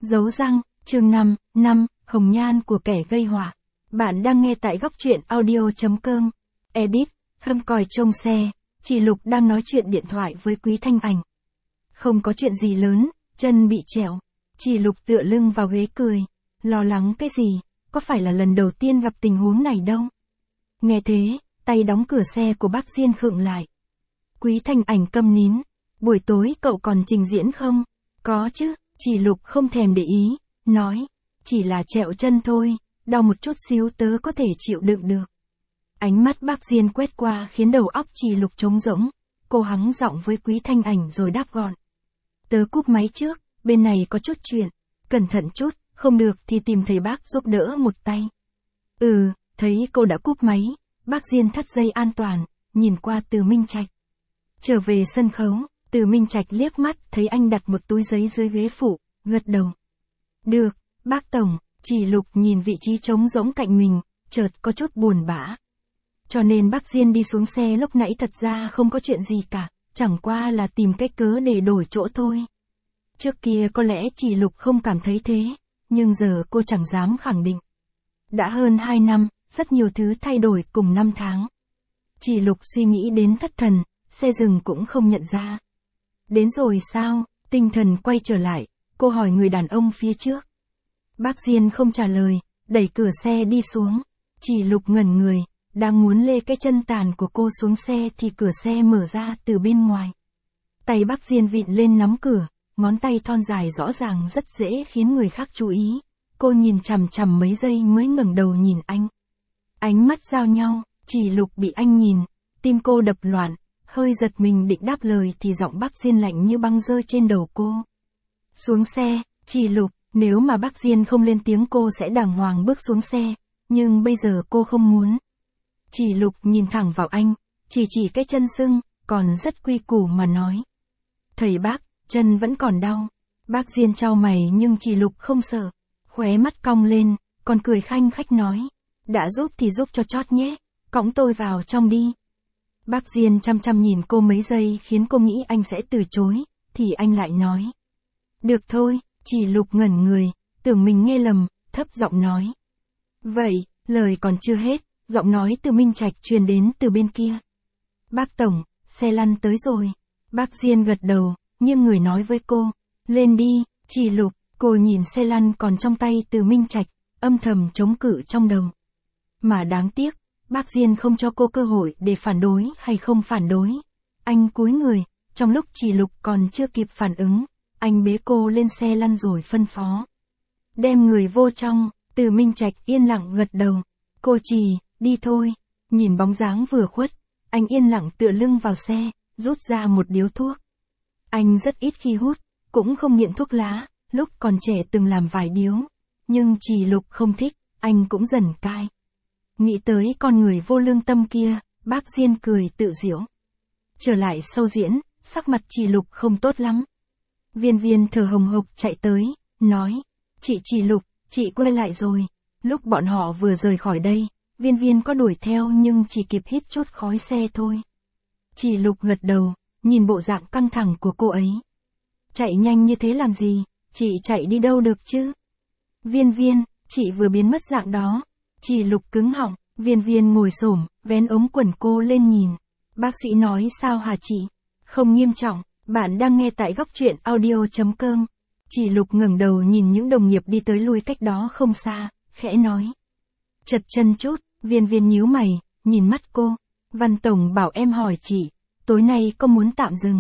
Dấu răng, chương 5, hồng nhan của kẻ gây họa. Bạn đang nghe tại góc truyện audio.com. Edit, hâm còi trông xe, chị Lục đang nói chuyện điện thoại với Quý Thanh Ảnh. Không có chuyện gì lớn, chân bị trẹo. Chị Lục tựa lưng vào ghế cười. Lo lắng cái gì, có phải là lần đầu tiên gặp tình huống này đâu. Nghe thế, tay đóng cửa xe của bác Diên khựng lại. Quý Thanh Ảnh câm nín. Buổi tối cậu còn trình diễn không? Có chứ, chị Lục không thèm để ý, nói. Chỉ là trẹo chân thôi, đau một chút xíu tớ có thể chịu đựng được. Ánh mắt bác Diên quét qua khiến đầu óc chị Lục trống rỗng. Cô hắng giọng với Quý Thanh Ảnh rồi đáp gọn. Tớ cúp máy trước, bên này có chút chuyện. Cẩn thận chút, không được thì tìm thầy bác giúp đỡ một tay. Thấy cô đã cúp máy, bác Diên thắt dây an toàn, nhìn qua Từ Minh Trạch. Trở về sân khấu, Từ Minh Trạch liếc mắt thấy anh đặt một túi giấy dưới ghế phụ, gật đầu. Được, bác Tổng, chị Lục nhìn vị trí trống rỗng cạnh mình, chợt có chút buồn bã. Cho nên bác Diên đi xuống xe lúc nãy thật ra không có chuyện gì cả, chẳng qua là tìm cái cớ để đổi chỗ thôi. Trước kia có lẽ chị Lục không cảm thấy thế, nhưng giờ cô chẳng dám khẳng định. Đã hơn 2 năm, rất nhiều thứ thay đổi cùng 5 tháng. Chị Lục suy nghĩ đến thất thần, xe dừng cũng không nhận ra. Đến rồi sao? Tinh thần quay trở lại, cô hỏi người đàn ông phía trước. Bác Diên không trả lời, đẩy cửa xe đi xuống. Chị Lục ngẩn người, đang muốn lê cái chân tàn của cô xuống xe thì cửa xe mở ra từ bên ngoài. Tay bác Diên vịn lên nắm cửa, ngón tay thon dài rõ ràng rất dễ khiến người khác chú ý. Cô nhìn chằm chằm mấy giây mới ngẩng đầu nhìn anh. Ánh mắt giao nhau, chị Lục bị anh nhìn, tim cô đập loạn, hơi giật mình định đáp lời thì giọng bác Diên lạnh như băng rơi trên đầu cô. Xuống xe, chị Lục, nếu mà bác Diên không lên tiếng cô sẽ đàng hoàng bước xuống xe, nhưng bây giờ cô không muốn. Chị Lục nhìn thẳng vào anh, chỉ cái chân sưng, còn rất quy củ mà nói. Thầy bác, chân vẫn còn đau. Bác Diên chau mày nhưng chị Lục không sợ, khóe mắt cong lên, còn cười khanh khách nói. Đã giúp thì giúp cho chót nhé, cõng tôi vào trong đi. Bác Diên chăm chăm nhìn cô mấy giây khiến cô nghĩ anh sẽ từ chối, thì anh lại nói. Được thôi, chị Lục ngẩn người, tưởng mình nghe lầm, thấp giọng nói. Vậy, lời còn chưa hết, giọng nói Từ Minh Trạch truyền đến từ bên kia. Bác Tổng, xe lăn tới rồi. Bác Diên gật đầu, nghiêng người nói với cô. Lên đi, chị Lục, cô nhìn xe lăn còn trong tay Từ Minh Trạch, âm thầm chống cự trong đầu. Mà đáng tiếc, bác Diên không cho cô cơ hội để phản đối hay không phản đối. Anh cúi người, trong lúc chị Lục còn chưa kịp phản ứng, anh bế cô lên xe lăn rồi phân phó. Đem người vô trong, Từ Minh Trạch yên lặng gật đầu. Cô Trì, đi thôi. Nhìn bóng dáng vừa khuất, anh yên lặng tựa lưng vào xe, rút ra một điếu thuốc. Anh rất ít khi hút, cũng không nghiện thuốc lá, lúc còn trẻ từng làm vài điếu. Nhưng chị Lục không thích, anh cũng dần cai. Nghĩ tới con người vô lương tâm kia, bác Diên cười tự giễu. Trở lại sâu diễn, sắc mặt chị Lục không tốt lắm. Viên Viên thở hồng hộc chạy tới, nói. Chị Lục, chị quay lại rồi. Lúc bọn họ vừa rời khỏi đây, Viên Viên có đuổi theo nhưng chỉ kịp hít chút khói xe thôi. Chị Lục gật đầu, nhìn bộ dạng căng thẳng của cô ấy. Chạy nhanh như thế làm gì, chị chạy đi đâu được chứ? Viên Viên, chị vừa biến mất dạng đó. Chị Lục cứng họng, Viên Viên ngồi xổm, vén ống quần cô lên nhìn. Bác sĩ nói sao hả chị? Không nghiêm trọng, bạn đang nghe tại góc truyện audio.com. Chị Lục ngẩng đầu nhìn những đồng nghiệp đi tới lui cách đó không xa, khẽ nói. Chật chân chút, Viên Viên nhíu mày, nhìn mắt cô. Văn Tổng bảo em hỏi chị, tối nay có muốn tạm dừng?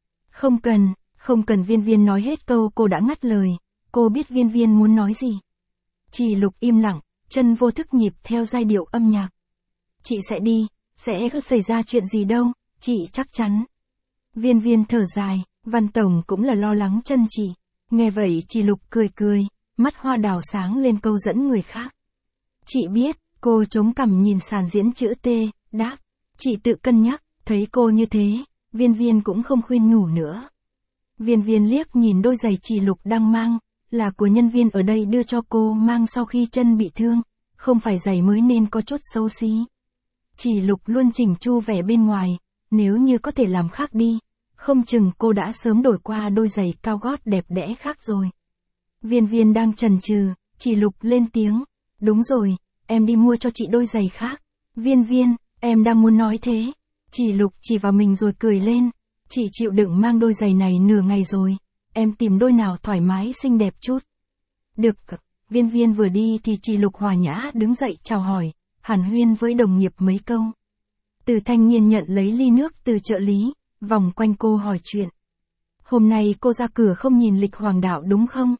Không cần Viên Viên nói hết câu cô đã ngắt lời. Cô biết Viên Viên muốn nói gì. Chị Lục im lặng, chân vô thức nhịp theo giai điệu âm nhạc. Chị sẽ đi, sẽ không xảy ra chuyện gì đâu, chị chắc chắn. Viên Viên thở dài, Văn Tổng cũng là lo lắng chân chị. Nghe vậy chị Lục cười, mắt hoa đào sáng lên câu dẫn người khác. Chị biết, cô chống cằm nhìn sàn diễn chữ T, đáp. Chị tự cân nhắc, thấy cô như thế, Viên Viên cũng không khuyên nhủ nữa. Viên Viên liếc nhìn đôi giày chị Lục đang mang, là của nhân viên ở đây đưa cho cô mang sau khi chân bị thương, không phải giày mới nên có chút xấu xí. Chị Lục luôn chỉnh chu vẻ bên ngoài, nếu như có thể làm khác đi, không chừng cô đã sớm đổi qua đôi giày cao gót đẹp đẽ khác rồi. Viên Viên đang chần chừ, Chỉ Lục lên tiếng. Đúng rồi, em đi mua cho chị đôi giày khác. Viên Viên, em đang muốn nói thế. Chỉ Lục chỉ vào mình rồi cười lên. Chị chịu đựng mang đôi giày này nửa ngày rồi. Em tìm đôi nào thoải mái xinh đẹp chút. Được. Viên Viên vừa đi thì Chỉ Lục hòa nhã đứng dậy chào hỏi, hàn huyên với đồng nghiệp mấy câu. Từ Thanh Nhiên nhận lấy ly nước từ trợ lý, vòng quanh cô hỏi chuyện. Hôm nay cô ra cửa không nhìn lịch hoàng đạo đúng không?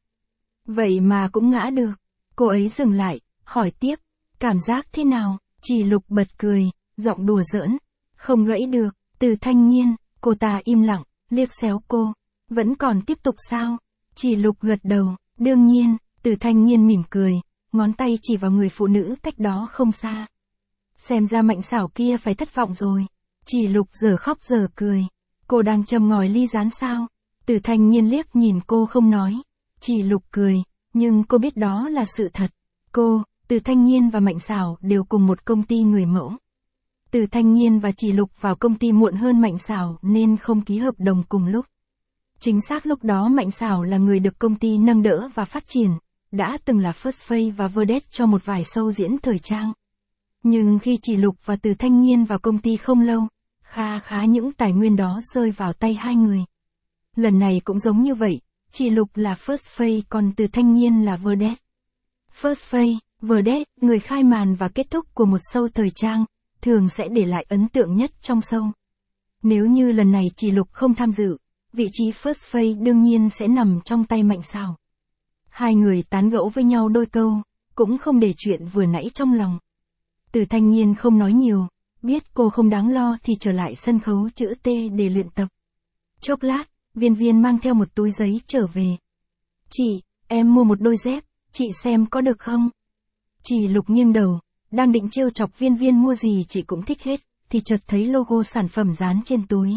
Vậy mà cũng ngã được. Cô ấy dừng lại, hỏi tiếp, cảm giác thế nào? Chỉ Lục bật cười, giọng đùa giỡn. Không gãy được. Từ Thanh Nhiên, cô ta im lặng, liếc xéo cô. Vẫn còn tiếp tục sao? Chỉ Lục gật đầu, đương nhiên. Từ Thanh Nhiên mỉm cười, ngón tay chỉ vào người phụ nữ cách đó không xa. Xem ra Mạnh Xảo kia phải thất vọng rồi. Chỉ Lục giờ khóc giờ cười. Cô đang châm ngòi ly rán sao? Từ Thanh Nhiên liếc nhìn cô không nói. Chỉ Lục cười, nhưng cô biết đó là sự thật. Cô, Từ Thanh Nhiên và Mạnh Xảo đều cùng một công ty người mẫu. Từ Thanh Nhiên và Chỉ Lục vào công ty muộn hơn Mạnh Xảo nên không ký hợp đồng cùng lúc. Chính xác lúc đó Mạnh Xảo là người được công ty nâng đỡ và phát triển, đã từng là First Face và Vedette cho một vài show diễn thời trang. Nhưng khi Chỉ Lục và Từ Thanh Nhiên vào công ty không lâu, khá những tài nguyên đó rơi vào tay hai người. Lần này cũng giống như vậy, Chỉ Lục là First Face còn Từ Thanh Nhiên là Vedette. First Face, Vedette, người khai màn và kết thúc của một show thời trang, thường sẽ để lại ấn tượng nhất trong show. Nếu như lần này Chỉ Lục không tham dự, vị trí First Face đương nhiên sẽ nằm trong tay Mạnh Xảo. Hai người tán gẫu với nhau đôi câu, cũng không để chuyện vừa nãy trong lòng. Từ Thanh Nhiên không nói nhiều, biết cô không đáng lo thì trở lại sân khấu chữ T để luyện tập. Chốc lát, Viên Viên mang theo một túi giấy trở về. Chị, em mua một đôi dép, chị xem có được không? Chỉ Lục nghiêng đầu, đang định trêu chọc Viên Viên mua gì chị cũng thích hết, thì chợt thấy logo sản phẩm dán trên túi.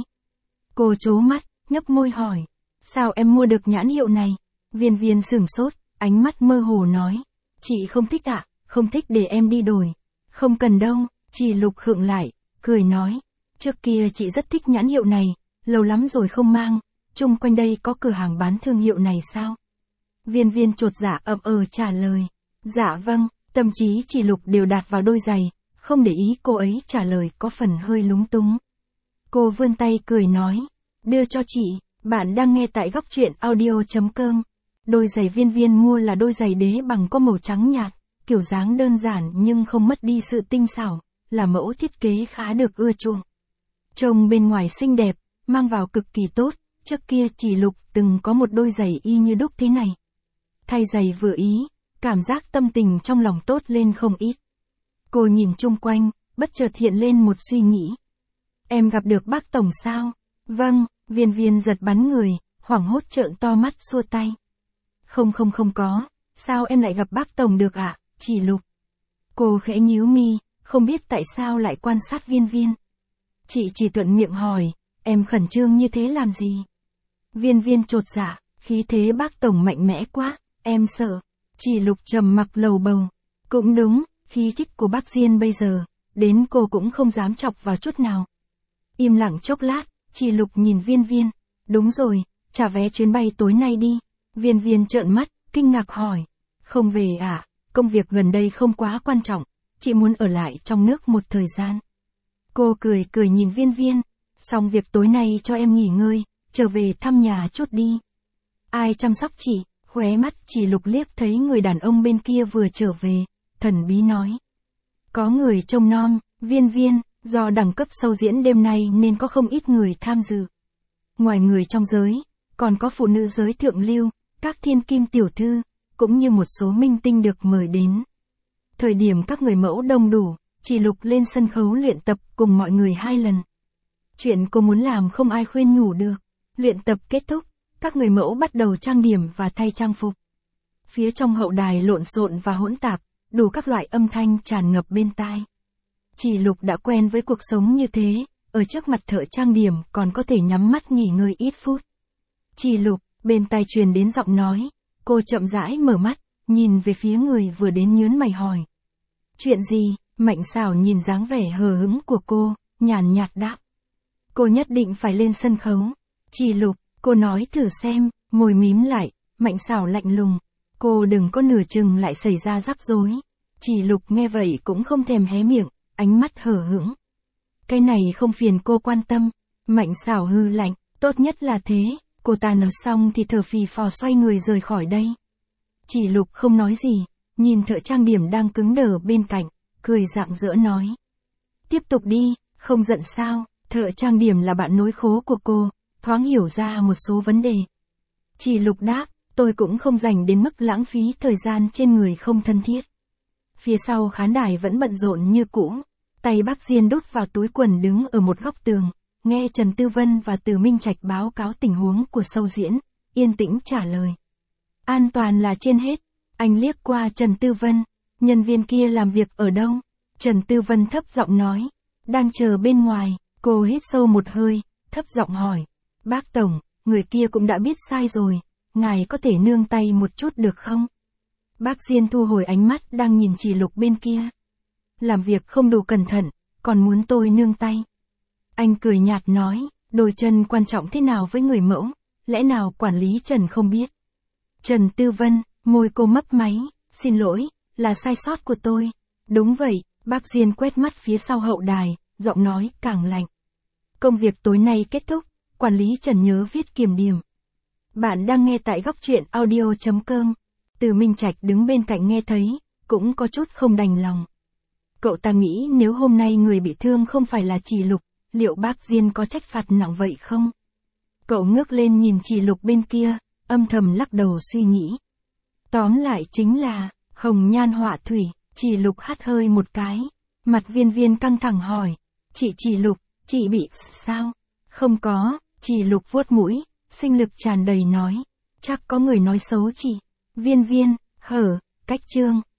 Cô trố mắt, nhấp môi hỏi, sao em mua được nhãn hiệu này? Viên Viên sửng sốt, ánh mắt mơ hồ nói, chị không thích ạ, không thích để em đi đổi. Không cần đâu. Chỉ Lục khựng lại, cười nói, trước kia chị rất thích nhãn hiệu này, lâu lắm rồi không mang, chung quanh đây có cửa hàng bán thương hiệu này sao? Viên Viên chột dạ trả lời, dạ vâng, tâm trí Chỉ Lục đều đặt vào đôi giày, không để ý cô ấy trả lời có phần hơi lúng túng. Cô vươn tay cười nói, đưa cho chị. Bạn đang nghe tại góc truyện audio.com. Đôi giày Viên Viên mua là đôi giày đế bằng có màu trắng nhạt, kiểu dáng đơn giản nhưng không mất đi sự tinh xảo, là mẫu thiết kế khá được ưa chuộng. Trông bên ngoài xinh đẹp, mang vào cực kỳ tốt, trước kia Chỉ Lục từng có một đôi giày y như đúc thế này. Thay giày vừa ý, cảm giác tâm tình trong lòng tốt lên không ít. Cô nhìn chung quanh, bất chợt hiện lên một suy nghĩ. Em gặp được bác tổng sao? Vâng. Viên Viên giật bắn người, hoảng hốt trợn to mắt xua tay. Không có, sao em lại gặp bác tổng được ạ? Chỉ Lục. Cô khẽ nhíu mi, không biết tại sao lại quan sát Viên Viên. Chị chỉ thuận miệng hỏi, em khẩn trương như thế làm gì? Viên Viên chột dạ, khí thế bác tổng mạnh mẽ quá, em sợ. Chỉ Lục trầm mặc lầu bầu. Cũng đúng, khí chất của bác Diên bây giờ, đến cô cũng không dám chọc vào chút nào. Im lặng chốc lát. Chỉ Lục nhìn Viên Viên, đúng rồi, trả vé chuyến bay tối nay đi. Viên Viên trợn mắt, kinh ngạc hỏi, không về à, công việc gần đây không quá quan trọng, chị muốn ở lại trong nước một thời gian. Cô cười nhìn Viên Viên, xong việc tối nay cho em nghỉ ngơi, trở về thăm nhà chút đi. Ai chăm sóc chị? Khóe mắt Chỉ Lục liếc thấy người đàn ông bên kia vừa trở về, thần bí nói. Có người trông nom. Viên Viên, do đẳng cấp show diễn đêm nay nên có không ít người tham dự. Ngoài người trong giới, còn có phụ nữ giới thượng lưu, các thiên kim tiểu thư, cũng như một số minh tinh được mời đến. Thời điểm các người mẫu đông đủ, Chỉ Lục lên sân khấu luyện tập cùng mọi người 2 lần. Chuyện cô muốn làm không ai khuyên nhủ được. Luyện tập kết thúc, các người mẫu bắt đầu trang điểm và thay trang phục. Phía trong hậu đài lộn xộn và hỗn tạp, đủ các loại âm thanh tràn ngập bên tai. Chỉ Lục đã quen với cuộc sống như thế, ở trước mặt thợ trang điểm còn có thể nhắm mắt nghỉ ngơi ít phút. Chỉ Lục, bên tai truyền đến giọng nói, cô chậm rãi mở mắt, nhìn về phía người vừa đến nhớn mày hỏi. Chuyện gì? Mạnh Xảo nhìn dáng vẻ hờ hững của cô, nhàn nhạt đáp. Cô nhất định phải lên sân khấu. Chỉ Lục, cô nói thử xem, môi mím lại, Mạnh Xảo lạnh lùng, Cô đừng có nửa chừng lại xảy ra rắc rối. Chỉ Lục nghe vậy cũng không thèm hé miệng, ánh mắt hờ hững. Cái này không phiền cô quan tâm. Mạnh xảo hư lạnh, tốt nhất là thế. Cô ta nói xong thì thở phì phò xoay người rời khỏi đây. Chỉ Lục không nói gì, nhìn thợ trang điểm đang cứng đờ bên cạnh, cười rạng rỡ nói. Tiếp tục đi, không giận sao? Thợ trang điểm là bạn nối khố của cô, thoáng hiểu ra một số vấn đề. Chỉ Lục đáp, tôi cũng không dành đến mức lãng phí thời gian trên người không thân thiết. Phía sau khán đài vẫn bận rộn như cũ, tay bác Diên đút vào túi quần đứng ở một góc tường, nghe Trần Tư Vân và Từ Minh Trạch báo cáo tình huống của show diễn, yên tĩnh trả lời. An toàn là trên hết. Anh liếc qua Trần Tư Vân, nhân viên kia làm việc ở đâu? Trần Tư Vân thấp giọng nói, đang chờ bên ngoài. Cô hít sâu một hơi, thấp giọng hỏi, bác Tổng, người kia cũng đã biết sai rồi, ngài có thể nương tay một chút được không? Bác Diên thu hồi ánh mắt đang nhìn Chỉ Lục bên kia. Làm việc không đủ cẩn thận, còn muốn tôi nương tay. Anh cười nhạt nói, đôi chân quan trọng thế nào với người mẫu, lẽ nào quản lý Trần không biết? Trần Tư Vân, môi cô mấp máy, xin lỗi, là sai sót của tôi. Đúng vậy, bác Diên quét mắt phía sau hậu đài, giọng nói càng lạnh. Công việc tối nay kết thúc, quản lý Trần nhớ viết kiểm điểm. Bạn đang nghe tại góc truyện audio.com. Từ Minh Trạch đứng bên cạnh nghe thấy, cũng có chút không đành lòng. Cậu ta nghĩ nếu hôm nay người bị thương không phải là Chỉ Lục, liệu bác Diên có trách phạt nặng vậy không? Cậu ngước lên nhìn Chỉ Lục bên kia, âm thầm lắc đầu suy nghĩ. Tóm lại chính là, hồng nhan họa thủy. Chỉ Lục hắt hơi một cái, mặt Viên Viên căng thẳng hỏi. Chỉ Lục, chị bị sao? Không có. Chỉ Lục vuốt mũi, sinh lực tràn đầy nói. Chắc có người nói xấu chị. Viên Viên, cách chương.